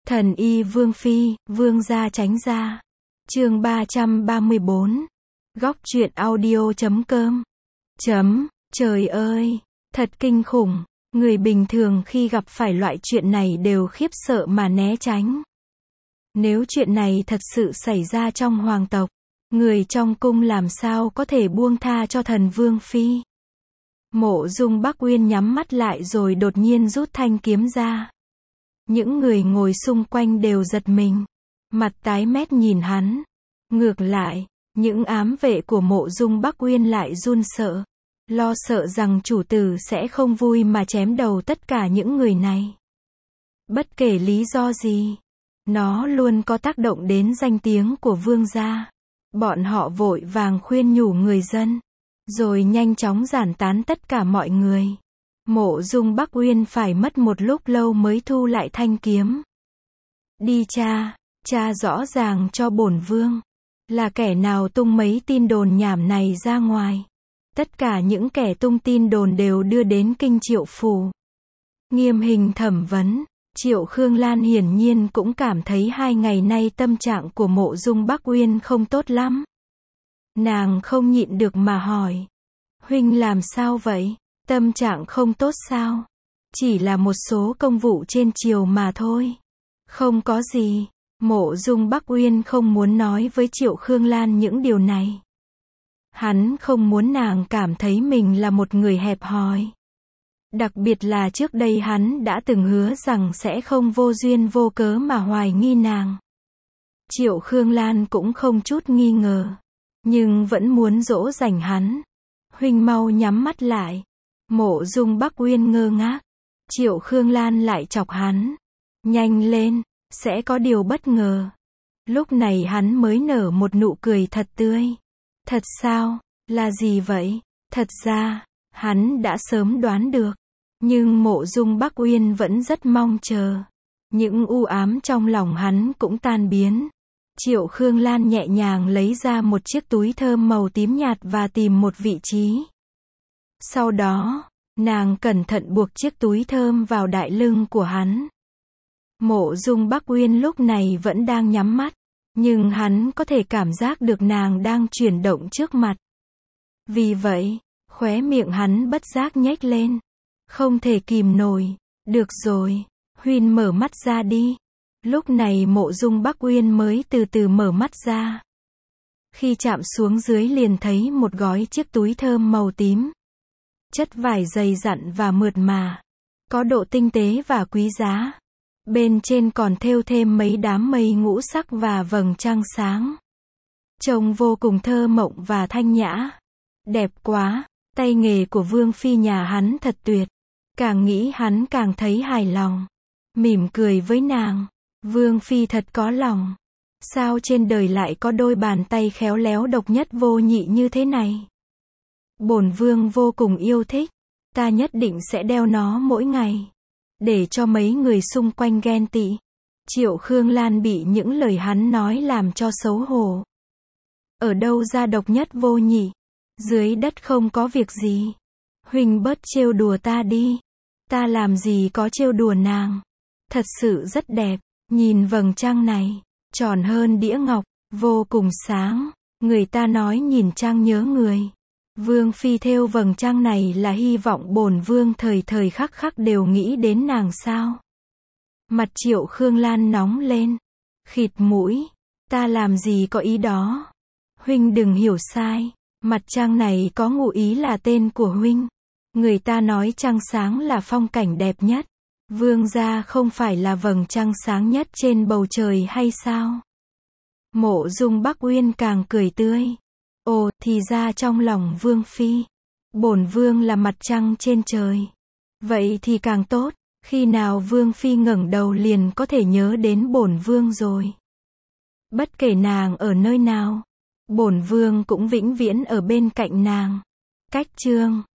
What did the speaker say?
Thần y Vương Phi, Vương gia tránh ra. Chương 334. Góc truyện audio.com. Trời ơi, thật kinh khủng. Người bình thường khi gặp phải loại chuyện này đều khiếp sợ mà né tránh. Nếu chuyện này thật sự xảy ra trong hoàng tộc, người trong cung làm sao có thể buông tha cho thần Vương Phi. Mộ Dung Bắc Uyên nhắm mắt lại rồi đột nhiên rút thanh kiếm ra. Những người ngồi xung quanh đều giật mình, mặt tái mét nhìn hắn. Ngược lại, những ám vệ của Mộ Dung Bắc Uyên lại run sợ, lo sợ rằng chủ tử sẽ không vui mà chém đầu tất cả những người này. Bất kể lý do gì, nó luôn có tác động đến danh tiếng của vương gia. Bọn họ vội vàng khuyên nhủ người dân, rồi nhanh chóng giải tán tất cả mọi người. Mộ Dung Bắc Uyên phải mất một lúc lâu mới thu lại thanh kiếm. Đi tra rõ ràng cho bổn vương, là kẻ nào tung mấy tin đồn nhảm này ra ngoài. Tất cả những kẻ tung tin đồn đều đưa đến kinh Triệu phủ. Nghiêm hình thẩm vấn. Triệu Khương Lan hiển nhiên cũng cảm thấy 2 ngày nay tâm trạng của Mộ Dung Bắc Uyên không tốt lắm. Nàng không nhịn được mà hỏi. Huynh làm sao vậy? Tâm trạng không tốt sao? Chỉ là một số công vụ trên triều mà thôi. Không có gì. Mộ Dung Bắc Uyên không muốn nói với Triệu Khương Lan những điều này. Hắn không muốn nàng cảm thấy mình là một người hẹp hòi. Đặc biệt là trước đây hắn đã từng hứa rằng sẽ không vô duyên vô cớ mà hoài nghi nàng. Triệu Khương Lan cũng không chút nghi ngờ, nhưng vẫn muốn dỗ dành hắn. Huynh mau nhắm mắt lại. Mộ Dung Bắc Uyên ngơ ngác. Triệu Khương Lan lại chọc hắn. Nhanh lên, sẽ có điều bất ngờ. Lúc này hắn mới nở một nụ cười thật tươi. Thật sao? Là gì vậy? Thật ra, hắn đã sớm đoán được. Nhưng Mộ Dung Bắc Uyên vẫn rất mong chờ. Những u ám trong lòng hắn cũng tan biến. Triệu Khương Lan nhẹ nhàng lấy ra một chiếc túi thơm màu tím nhạt và tìm một vị trí. Sau đó, nàng cẩn thận buộc chiếc túi thơm vào đại lưng của hắn. Mộ Dung Bắc Uyên lúc này vẫn đang nhắm mắt, nhưng hắn có thể cảm giác được nàng đang chuyển động trước mặt. Vì vậy, khóe miệng hắn bất giác nhếch lên. Không thể kìm nổi. Được rồi, Huynh mở mắt ra đi. Lúc này Mộ Dung Bắc Uyên mới từ từ mở mắt ra. Khi chạm xuống dưới liền thấy một gói chiếc túi thơm màu tím. Chất vải dày dặn và mượt mà, có độ tinh tế và quý giá. Bên trên còn thêu thêm mấy đám mây ngũ sắc và vầng trăng sáng. Trông vô cùng thơ mộng và thanh nhã. Đẹp quá, tay nghề của Vương Phi nhà hắn thật tuyệt. Càng nghĩ hắn càng thấy hài lòng. Mỉm cười với nàng. Vương Phi thật có lòng. Sao trên đời lại có đôi bàn tay khéo léo độc nhất vô nhị như thế này? Bổn vương vô cùng yêu thích. Ta nhất định sẽ đeo nó mỗi ngày. Để cho mấy người xung quanh ghen tị. Triệu Khương Lan bị những lời hắn nói làm cho xấu hổ. Ở đâu ra độc nhất vô nhị? Dưới đất không có việc gì. Huynh bớt trêu đùa ta đi. Ta làm gì có trêu đùa nàng. Thật sự rất đẹp. Nhìn vầng trăng này, tròn hơn đĩa ngọc, vô cùng sáng. Người ta nói nhìn trăng nhớ người. Vương Phi thêu vầng trăng này là hy vọng bổn vương thời thời khắc khắc đều nghĩ đến nàng sao? Mặt Triệu Khương Lan nóng lên. Khịt mũi. Ta làm gì có ý đó. Huynh đừng hiểu sai. Mặt trăng này có ngụ ý là tên của huynh. Người ta nói trăng sáng là phong cảnh đẹp nhất. Vương gia không phải là vầng trăng sáng nhất trên bầu trời hay sao? Mộ Dung Bắc Uyên càng cười tươi. Ồ, thì ra trong lòng Vương Phi, bổn vương là mặt trăng trên trời. Vậy thì càng tốt, khi nào Vương Phi ngẩng đầu liền có thể nhớ đến bổn vương rồi. Bất kể nàng ở nơi nào, bổn vương cũng vĩnh viễn ở bên cạnh nàng. Cách chương